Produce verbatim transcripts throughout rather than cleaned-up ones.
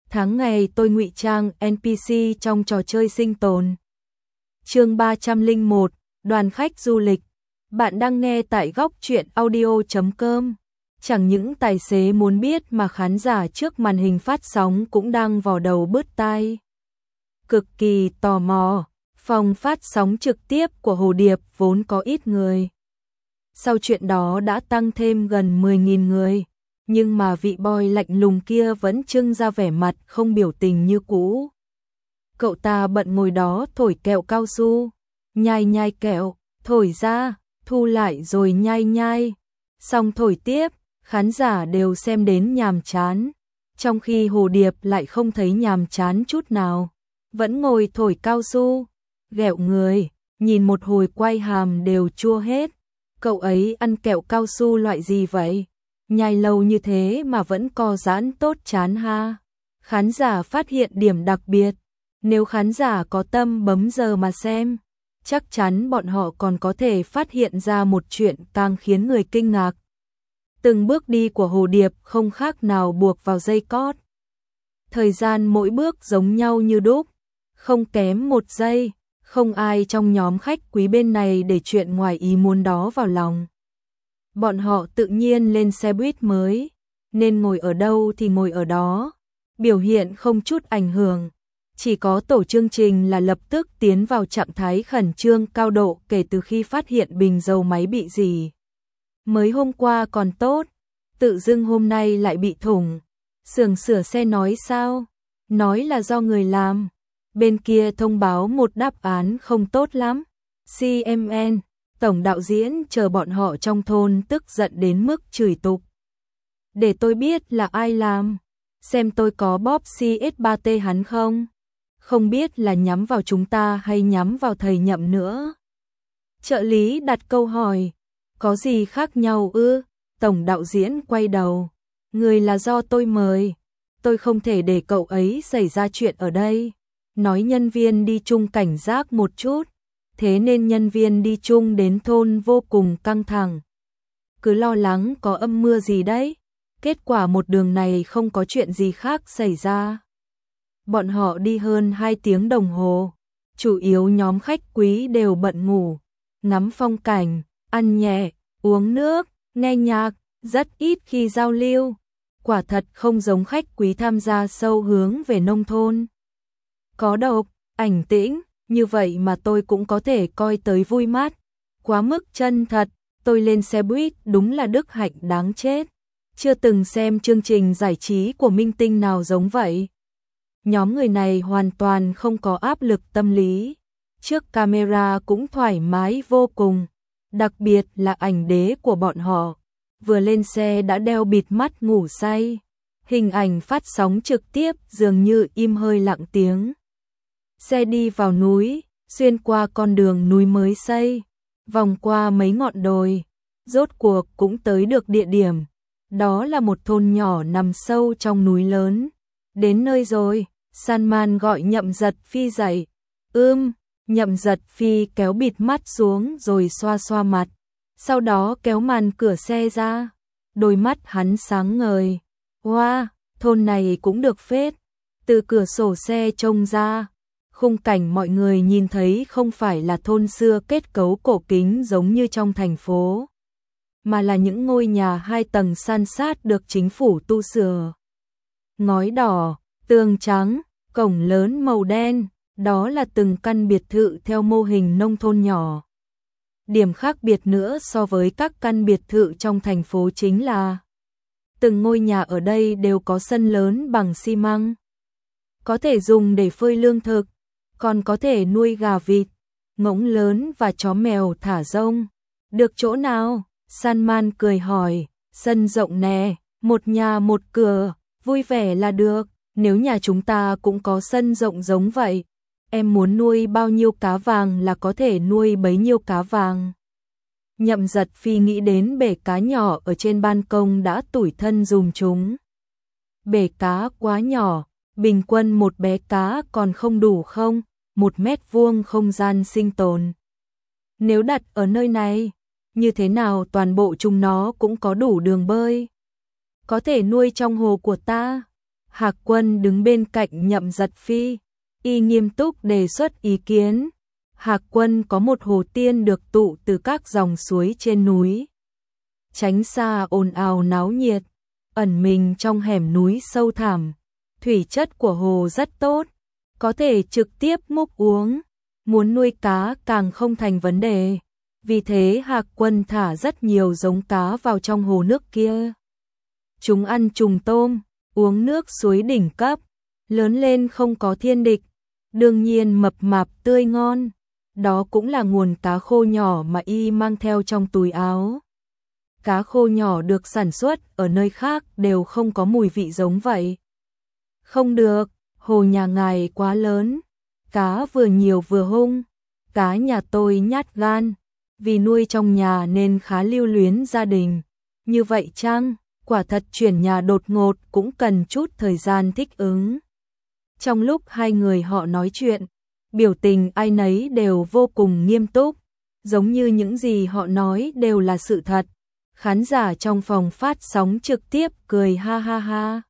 Tháng ngày tôi ngụy trang en pê xê trong trò chơi sinh tồn. Chương ba trăm lẻ một, đoàn khách du lịch. Bạn đang nghe tại góc truyện audio chấm com. Chẳng những tài xế muốn biết mà khán giả trước màn hình phát sóng cũng đang vò đầu bứt tai. Cực kỳ tò mò, phòng phát sóng trực tiếp của Hồ Điệp vốn có ít người. Sau chuyện đó đã tăng thêm gần mười nghìn người, nhưng mà vị boy lạnh lùng kia vẫn trưng ra vẻ mặt không biểu tình như cũ. Cậu ta bận ngồi đó thổi kẹo cao su, nhai nhai kẹo, thổi ra, thu lại rồi nhai nhai. Xong thổi tiếp, khán giả đều xem đến nhàm chán, trong khi Hồ Điệp lại không thấy nhàm chán chút nào, vẫn ngồi thổi cao su, ghẹo người, nhìn một hồi quay hàm đều chua hết. Cậu ấy ăn kẹo cao su loại gì vậy? Nhai lâu như thế mà vẫn co giãn tốt chán ha. Khán giả phát hiện điểm đặc biệt. Nếu khán giả có tâm bấm giờ mà xem, chắc chắn bọn họ còn có thể phát hiện ra một chuyện càng khiến người kinh ngạc. Từng bước đi của Hồ Điệp không khác nào buộc vào dây cót. Thời gian mỗi bước giống nhau như đúc, không kém một giây, không ai trong nhóm khách quý bên này để chuyện ngoài ý muốn đó vào lòng. Bọn họ tự nhiên lên xe buýt mới, nên ngồi ở đâu thì ngồi ở đó, biểu hiện không chút ảnh hưởng. Chỉ có tổ chương trình là lập tức tiến vào trạng thái khẩn trương cao độ kể từ khi phát hiện bình dầu máy bị rỉ. Mới hôm qua còn tốt, tự dưng hôm nay lại bị thủng. Xưởng sửa xe nói sao? Nói là do người làm. Bên kia thông báo một đáp án không tốt lắm. xê em en, tổng đạo diễn chờ bọn họ trong thôn tức giận đến mức chửi tục. Để tôi biết là ai làm, xem tôi có bóp xê ét ba tê hắn không? Không biết là nhắm vào chúng ta hay nhắm vào thầy Nhậm nữa. Trợ lý đặt câu hỏi, có gì khác nhau ư? Tổng đạo diễn quay đầu, người là do tôi mời, tôi không thể để cậu ấy xảy ra chuyện ở đây. Nói nhân viên đi chung cảnh giác một chút, thế nên nhân viên đi chung đến thôn vô cùng căng thẳng. Cứ lo lắng có âm mưa gì đấy, kết quả một đường này không có chuyện gì khác xảy ra. Bọn họ đi hơn hai tiếng đồng hồ, chủ yếu nhóm khách quý đều bận ngủ, ngắm phong cảnh, ăn nhẹ, uống nước, nghe nhạc, rất ít khi giao lưu. Quả thật không giống khách quý tham gia sâu hướng về nông thôn. Có độc, ảnh tĩnh, như vậy mà tôi cũng có thể coi tới vui mắt. Quá mức chân thật, tôi lên xe buýt đúng là đức hạnh đáng chết. Chưa từng xem chương trình giải trí của minh tinh nào giống vậy. Nhóm người này hoàn toàn không có áp lực tâm lý. Trước camera cũng thoải mái vô cùng. Đặc biệt là ảnh đế của bọn họ. Vừa lên xe đã đeo bịt mắt ngủ say. Hình ảnh phát sóng trực tiếp dường như im hơi lặng tiếng. Xe đi vào núi, xuyên qua con đường núi mới xây, vòng qua mấy ngọn đồi, rốt cuộc cũng tới được địa điểm. Đó là một thôn nhỏ nằm sâu trong núi lớn. Đến nơi rồi, Salman gọi Nhậm Giật Phi dậy. Ưm, Nhậm Giật Phi kéo bịt mắt xuống rồi xoa xoa mặt. Sau đó kéo màn cửa xe ra. Đôi mắt hắn sáng ngời. Wow, thôn này cũng được phết. Từ cửa sổ xe trông ra, khung cảnh mọi người nhìn thấy không phải là thôn xưa kết cấu cổ kính giống như trong thành phố, mà là những ngôi nhà hai tầng san sát được chính phủ tu sửa. Ngói đỏ, tường trắng, cổng lớn màu đen, đó là từng căn biệt thự theo mô hình nông thôn nhỏ. Điểm khác biệt nữa so với các căn biệt thự trong thành phố chính là từng ngôi nhà ở đây đều có sân lớn bằng xi măng, có thể dùng để phơi lương thực, còn có thể nuôi gà vịt, ngỗng lớn và chó mèo thả rông. Được chỗ nào? Salman cười hỏi. Sân rộng nè, một nhà một cửa, vui vẻ là được. Nếu nhà chúng ta cũng có sân rộng giống vậy, em muốn nuôi bao nhiêu cá vàng là có thể nuôi bấy nhiêu cá vàng. Nhậm Giật Phi nghĩ đến bể cá nhỏ ở trên ban công đã tủi thân dùm chúng. Bể cá quá nhỏ, bình quân một bé cá còn không đủ không? Một mét vuông không gian sinh tồn. Nếu đặt ở nơi này, như thế nào toàn bộ chúng nó cũng có đủ đường bơi. Có thể nuôi trong hồ của ta. Hạc Quân đứng bên cạnh Nhậm Giật Phi, y nghiêm túc đề xuất ý kiến. Hạc Quân có một hồ tiên được tụ từ các dòng suối trên núi. Tránh xa ồn ào náo nhiệt, ẩn mình trong hẻm núi sâu thẳm. Thủy chất của hồ rất tốt, có thể trực tiếp múc uống, muốn nuôi cá càng không thành vấn đề. Vì thế Hạc Quân thả rất nhiều giống cá vào trong hồ nước kia. Chúng ăn trùng tôm, uống nước suối đỉnh cấp, lớn lên không có thiên địch, đương nhiên mập mạp tươi ngon. Đó cũng là nguồn cá khô nhỏ mà y mang theo trong túi áo. Cá khô nhỏ được sản xuất ở nơi khác đều không có mùi vị giống vậy. Không được, hồ nhà ngài quá lớn, cá vừa nhiều vừa hung. Cá nhà tôi nhát gan, vì nuôi trong nhà nên khá lưu luyến gia đình. Như vậy chăng? Quả thật chuyển nhà đột ngột cũng cần chút thời gian thích ứng. Trong lúc hai người họ nói chuyện, biểu tình ai nấy đều vô cùng nghiêm túc, giống như những gì họ nói đều là sự thật. Khán giả trong phòng phát sóng trực tiếp cười ha ha ha.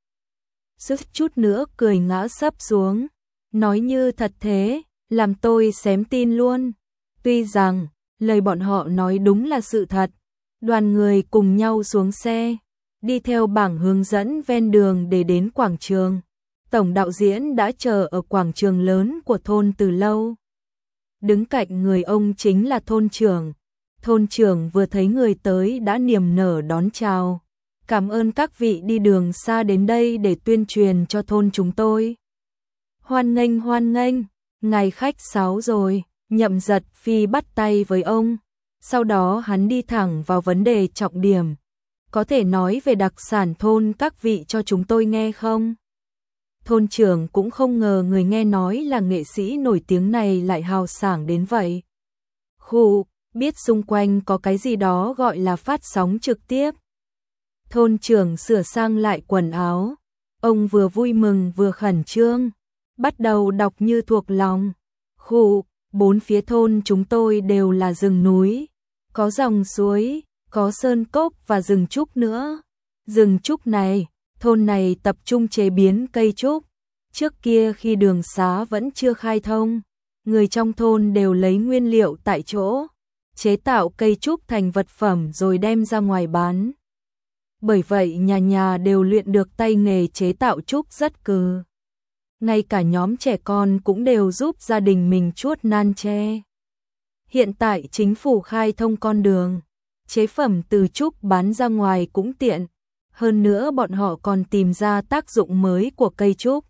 Sức chút nữa cười ngã sấp xuống, nói như thật thế, làm tôi xém tin luôn. Tuy rằng, lời bọn họ nói đúng là sự thật, đoàn người cùng nhau xuống xe, đi theo bảng hướng dẫn ven đường để đến quảng trường. Tổng đạo diễn đã chờ ở quảng trường lớn của thôn từ lâu. Đứng cạnh người ông chính là thôn trưởng. Thôn trưởng vừa thấy người tới đã niềm nở đón chào. Cảm ơn các vị đi đường xa đến đây để tuyên truyền cho thôn chúng tôi. Hoan nghênh hoan nghênh, ngài khách sáo rồi. Nhậm Giật Phi bắt tay với ông. Sau đó hắn đi thẳng vào vấn đề trọng điểm. Có thể nói về đặc sản thôn các vị cho chúng tôi nghe không? Thôn trưởng cũng không ngờ người nghe nói là nghệ sĩ nổi tiếng này lại hào sảng đến vậy. Khụ, biết xung quanh có cái gì đó gọi là phát sóng trực tiếp. Thôn trưởng sửa sang lại quần áo. Ông vừa vui mừng vừa khẩn trương. Bắt đầu đọc như thuộc lòng. Khụ, bốn phía thôn chúng tôi đều là rừng núi. Có dòng suối, có sơn cốc và rừng trúc nữa. Rừng trúc này, thôn này tập trung chế biến cây trúc. Trước kia khi đường xá vẫn chưa khai thông, người trong thôn đều lấy nguyên liệu tại chỗ, chế tạo cây trúc thành vật phẩm rồi đem ra ngoài bán. Bởi vậy nhà nhà đều luyện được tay nghề chế tạo trúc rất cừ. Ngay cả nhóm trẻ con cũng đều giúp gia đình mình chuốt nan tre. Hiện tại chính phủ khai thông con đường, chế phẩm từ trúc bán ra ngoài cũng tiện. Hơn nữa bọn họ còn tìm ra tác dụng mới của cây trúc.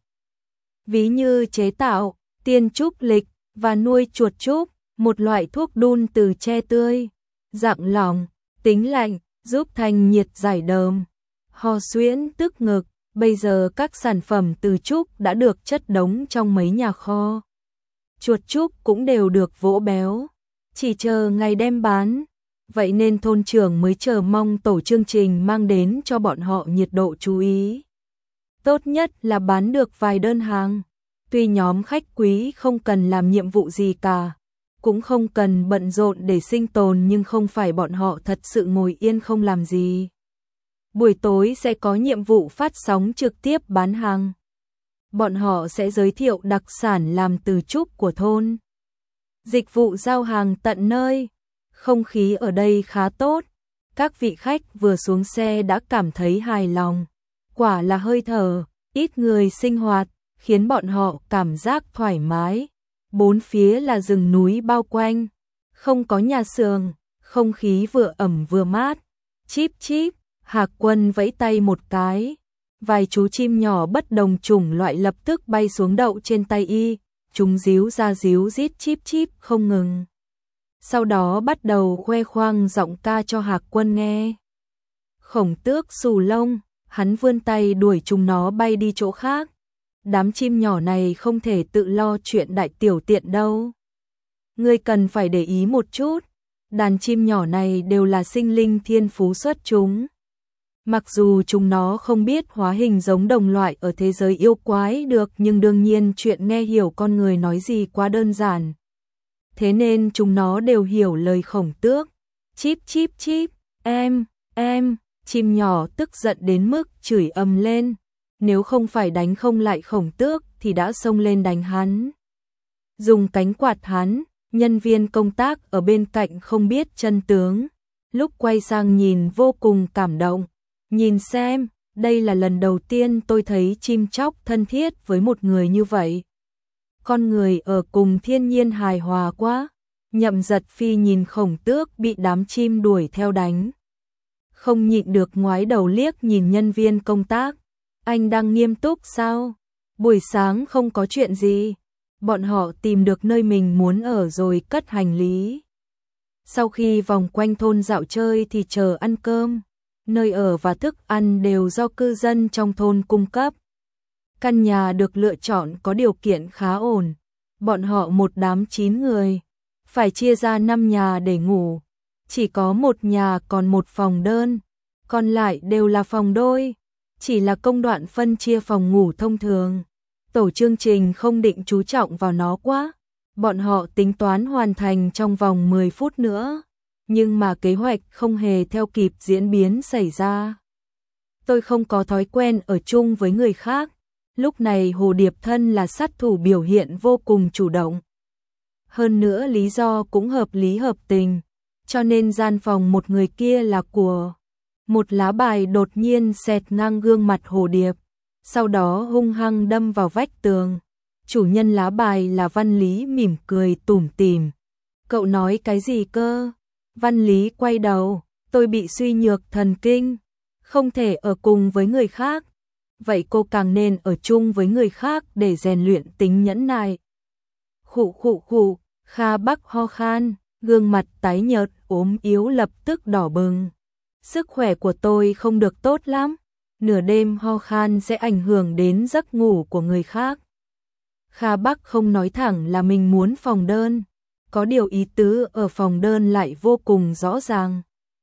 Ví như chế tạo, tiên trúc lịch và nuôi chuột trúc, một loại thuốc đun từ tre tươi, dạng lỏng, tính lạnh, giúp thanh nhiệt giải đờm, ho suyễn tức ngực. Bây giờ các sản phẩm từ trúc đã được chất đống trong mấy nhà kho. Chuột trúc cũng đều được vỗ béo, chỉ chờ ngày đem bán. Vậy nên thôn trưởng mới chờ mong tổ chương trình mang đến cho bọn họ nhiệt độ chú ý. Tốt nhất là bán được vài đơn hàng. Tuy nhóm khách quý không cần làm nhiệm vụ gì cả, cũng không cần bận rộn để sinh tồn, nhưng không phải bọn họ thật sự ngồi yên không làm gì. Buổi tối sẽ có nhiệm vụ phát sóng trực tiếp bán hàng. Bọn họ sẽ giới thiệu đặc sản làm từ trúc của thôn. Dịch vụ giao hàng tận nơi. Không khí ở đây khá tốt. Các vị khách vừa xuống xe đã cảm thấy hài lòng. Quả là hơi thở, ít người sinh hoạt, khiến bọn họ cảm giác thoải mái. Bốn phía là rừng núi bao quanh, không có nhà xưởng, không khí vừa ẩm vừa mát. Chíp chíp, Hạc Quân vẫy tay một cái. Vài chú chim nhỏ bất đồng chủng loại lập tức bay xuống đậu trên tay y. Chúng díu ra díu rít chíp chíp không ngừng. Sau đó bắt đầu khoe khoang giọng ca cho Hạc Quân nghe. Khổng Tước xù lông, hắn vươn tay đuổi chúng nó bay đi chỗ khác. Đám chim nhỏ này không thể tự lo chuyện đại tiểu tiện đâu. Ngươi cần phải để ý một chút, đàn chim nhỏ này đều là sinh linh thiên phú xuất chúng. Mặc dù chúng nó không biết hóa hình giống đồng loại ở thế giới yêu quái được, nhưng đương nhiên chuyện nghe hiểu con người nói gì quá đơn giản. Thế nên chúng nó đều hiểu lời Khổng Tước. Chíp chíp chíp, em, em, chim nhỏ tức giận đến mức chửi ầm lên. nếu không phải đánh không lại Khổng Tước thì đã xông lên đánh hắn. Dùng cánh quạt hắn, nhân viên công tác ở bên cạnh không biết chân tướng, lúc quay sang nhìn vô cùng cảm động. Nhìn xem, đây là lần đầu tiên tôi thấy chim chóc thân thiết với một người như vậy. Con người ở cùng thiên nhiên hài hòa quá. Nhậm Giật Phi nhìn Khổng Tước bị đám chim đuổi theo đánh, không nhịn được ngoái đầu liếc nhìn nhân viên công tác. Anh đang nghiêm túc sao? Buổi sáng không có chuyện gì. Bọn họ tìm được nơi mình muốn ở rồi cất hành lý. Sau khi vòng quanh thôn dạo chơi thì chờ ăn cơm. Nơi ở và thức ăn đều do cư dân trong thôn cung cấp. Căn nhà được lựa chọn có điều kiện khá ổn. Bọn họ một đám chín người, phải chia ra năm nhà để ngủ. Chỉ có một nhà còn một phòng đơn, còn lại đều là phòng đôi. Chỉ là công đoạn phân chia phòng ngủ thông thường. Tổ chương trình không định chú trọng vào nó quá. Bọn họ tính toán hoàn thành trong vòng mười phút nữa. Nhưng mà kế hoạch không hề theo kịp diễn biến xảy ra. Tôi không có thói quen ở chung với người khác. Lúc này Hồ Điệp thân là sát thủ biểu hiện vô cùng chủ động. Hơn nữa lý do cũng hợp lý hợp tình. Cho nên gian phòng một người kia là của. Một lá bài đột nhiên xẹt ngang gương mặt Hồ Điệp. Sau đó hung hăng đâm vào vách tường. Chủ nhân lá bài là Văn Lý mỉm cười tủm tỉm. Cậu nói cái gì cơ? Văn Lý quay đầu. Tôi bị suy nhược thần kinh. Không thể ở cùng với người khác. Vậy cô càng nên ở chung với người khác để rèn luyện tính nhẫn nại. Khụ khụ khụ, Kha Bắc ho khan, gương mặt tái nhợt, ốm yếu lập tức đỏ bừng. Sức khỏe của tôi không được tốt lắm, nửa đêm ho khan sẽ ảnh hưởng đến giấc ngủ của người khác. Kha Bắc không nói thẳng là mình muốn phòng đơn, có điều ý tứ ở phòng đơn lại vô cùng rõ ràng.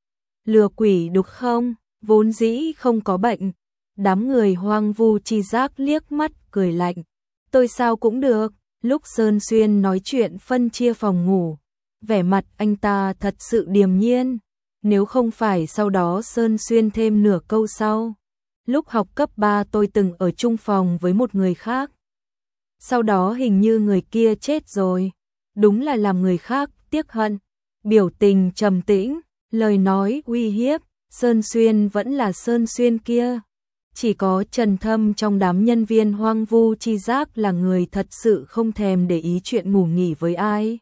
Lừa quỷ đục không, vốn dĩ không có bệnh. Đám người hoang vu chi giác liếc mắt cười lạnh. Tôi sao cũng được. Lúc Sơn Xuyên nói chuyện phân chia phòng ngủ, vẻ mặt anh ta thật sự điềm nhiên. Nếu không phải sau đó Sơn Xuyên thêm nửa câu sau. Lúc học cấp ba tôi từng ở chung phòng với một người khác. Sau đó hình như người kia chết rồi. Đúng là làm người khác tiếc hận. Biểu tình trầm tĩnh, lời nói uy hiếp. Sơn Xuyên vẫn là Sơn Xuyên kia. Chỉ có Trần Thâm trong đám nhân viên hoang vu chi giác là người thật sự không thèm để ý chuyện ngủ nghỉ với ai.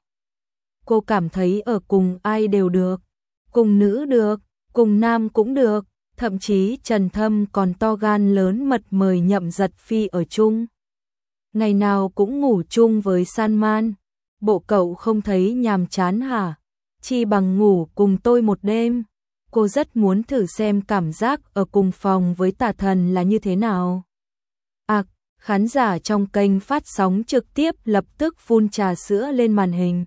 Cô cảm thấy ở cùng ai đều được. Cùng nữ được, cùng nam cũng được. Thậm chí Trần Thâm còn to gan lớn mật mời Nhậm Giật Phi ở chung. Ngày nào cũng ngủ chung với San Man. Bộ cậu không thấy nhàm chán hả? Chi bằng ngủ cùng tôi một đêm. Cô rất muốn thử xem cảm giác ở cùng phòng với tà thần là như thế nào. À, khán giả trong kênh phát sóng trực tiếp lập tức phun trà sữa lên màn hình.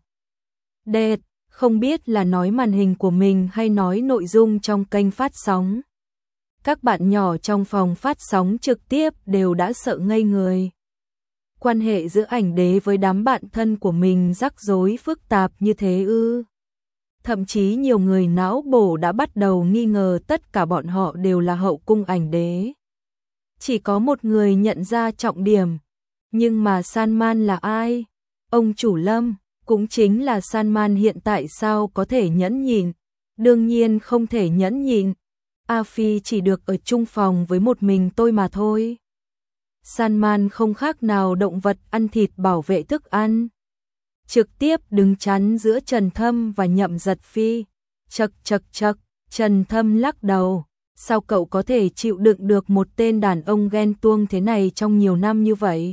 Đệt, không biết là nói màn hình của mình hay nói nội dung trong kênh phát sóng. Các bạn nhỏ trong phòng phát sóng trực tiếp đều đã sợ ngây người. Quan hệ giữa ảnh đế với đám bạn thân của mình rắc rối phức tạp như thế ư? Thậm chí nhiều người não bổ đã bắt đầu nghi ngờ tất cả bọn họ đều là hậu cung ảnh đế. Chỉ có một người nhận ra trọng điểm. Nhưng mà San Man là ai? Ông chủ Lâm, cũng chính là San Man hiện tại sao có thể nhẫn nhịn? Đương nhiên không thể nhẫn nhịn. A Phi chỉ được ở chung phòng với một mình tôi mà thôi. San Man không khác nào động vật ăn thịt bảo vệ thức ăn. Trực tiếp đứng chắn giữa Trần Thâm và Nhậm Giật Phi. Chậc chậc chậc, Trần Thâm lắc đầu. Sao cậu có thể chịu đựng được một tên đàn ông ghen tuông thế này trong nhiều năm như vậy?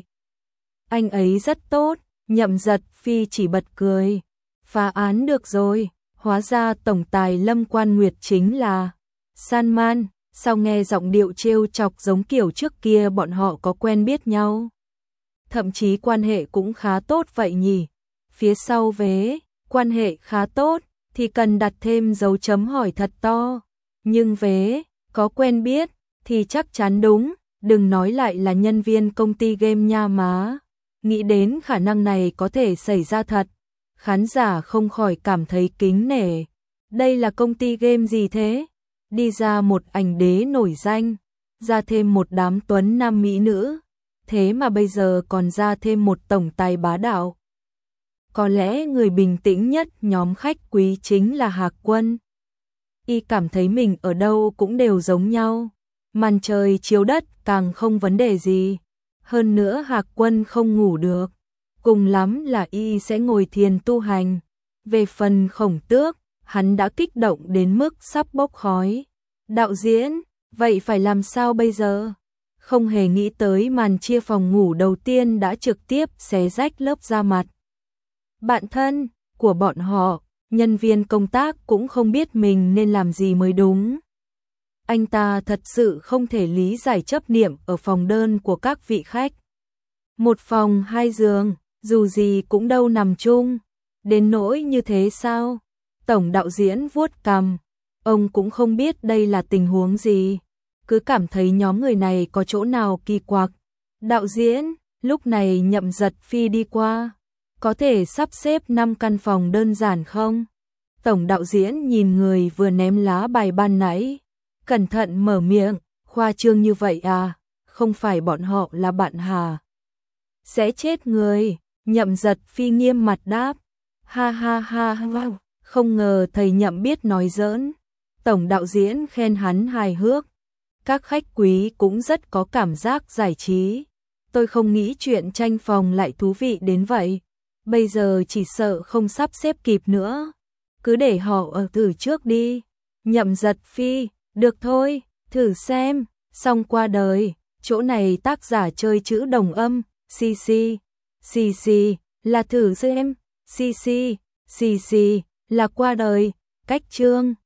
Anh ấy rất tốt, Nhậm Giật Phi chỉ bật cười. Phá án được rồi, hóa ra tổng tài Lâm Quan Nguyệt chính là San Man. Sao nghe giọng điệu trêu chọc giống kiểu trước kia bọn họ có quen biết nhau? Thậm chí quan hệ cũng khá tốt vậy nhỉ? Phía sau vế, quan hệ khá tốt, thì cần đặt thêm dấu chấm hỏi thật to. Nhưng vế, có quen biết, thì chắc chắn đúng, đừng nói lại là nhân viên công ty game nha má. Nghĩ đến khả năng này có thể xảy ra thật, khán giả không khỏi cảm thấy kính nể. Đây là công ty game gì thế? Đi ra một ảnh đế nổi danh, ra thêm một đám tuấn nam mỹ nữ, thế mà bây giờ còn ra thêm một tổng tài bá đạo. Có lẽ người bình tĩnh nhất nhóm khách quý chính là Hạc Quân. Y cảm thấy mình ở đâu cũng đều giống nhau, màn trời chiếu đất càng không vấn đề gì. Hơn nữa Hạc Quân không ngủ được, cùng lắm là y sẽ ngồi thiền tu hành. Về phần Khổng Tước, hắn đã kích động đến mức sắp bốc khói. Đạo diễn, vậy phải làm sao bây giờ? Không hề nghĩ tới màn chia phòng ngủ đầu tiên đã trực tiếp xé rách lớp da mặt. Bạn thân của bọn họ, nhân viên công tác cũng không biết mình nên làm gì mới đúng. Anh ta thật sự không thể lý giải chấp niệm ở phòng đơn của các vị khách. Một phòng hai giường, dù gì cũng đâu nằm chung. Đến nỗi như thế sao? Tổng đạo diễn vuốt cằm, ông cũng không biết đây là tình huống gì, cứ cảm thấy nhóm người này có chỗ nào kỳ quặc. Đạo diễn, lúc này Nhậm Giật Phi đi qua, có thể sắp xếp năm căn phòng đơn giản không? Tổng đạo diễn nhìn người vừa ném lá bài ban nãy, cẩn thận mở miệng, khoa trương như vậy à, không phải bọn họ là bạn hà? Sẽ chết người. Nhậm Giật Phi nghiêm mặt đáp, ha ha ha ha, không ngờ thầy Nhậm biết nói giỡn. Tổng đạo diễn khen hắn hài hước, các khách quý cũng rất có cảm giác giải trí. Tôi không nghĩ chuyện tranh phòng lại thú vị đến vậy, bây giờ chỉ sợ không sắp xếp kịp nữa. Cứ để họ ở thử trước đi. Nhậm Giật Phi, được thôi, thử xem. Xong qua đời, chỗ này tác giả chơi chữ đồng âm, xê xê, xê xê là thử xem, xê xê, xê xê là qua đời, cách chương.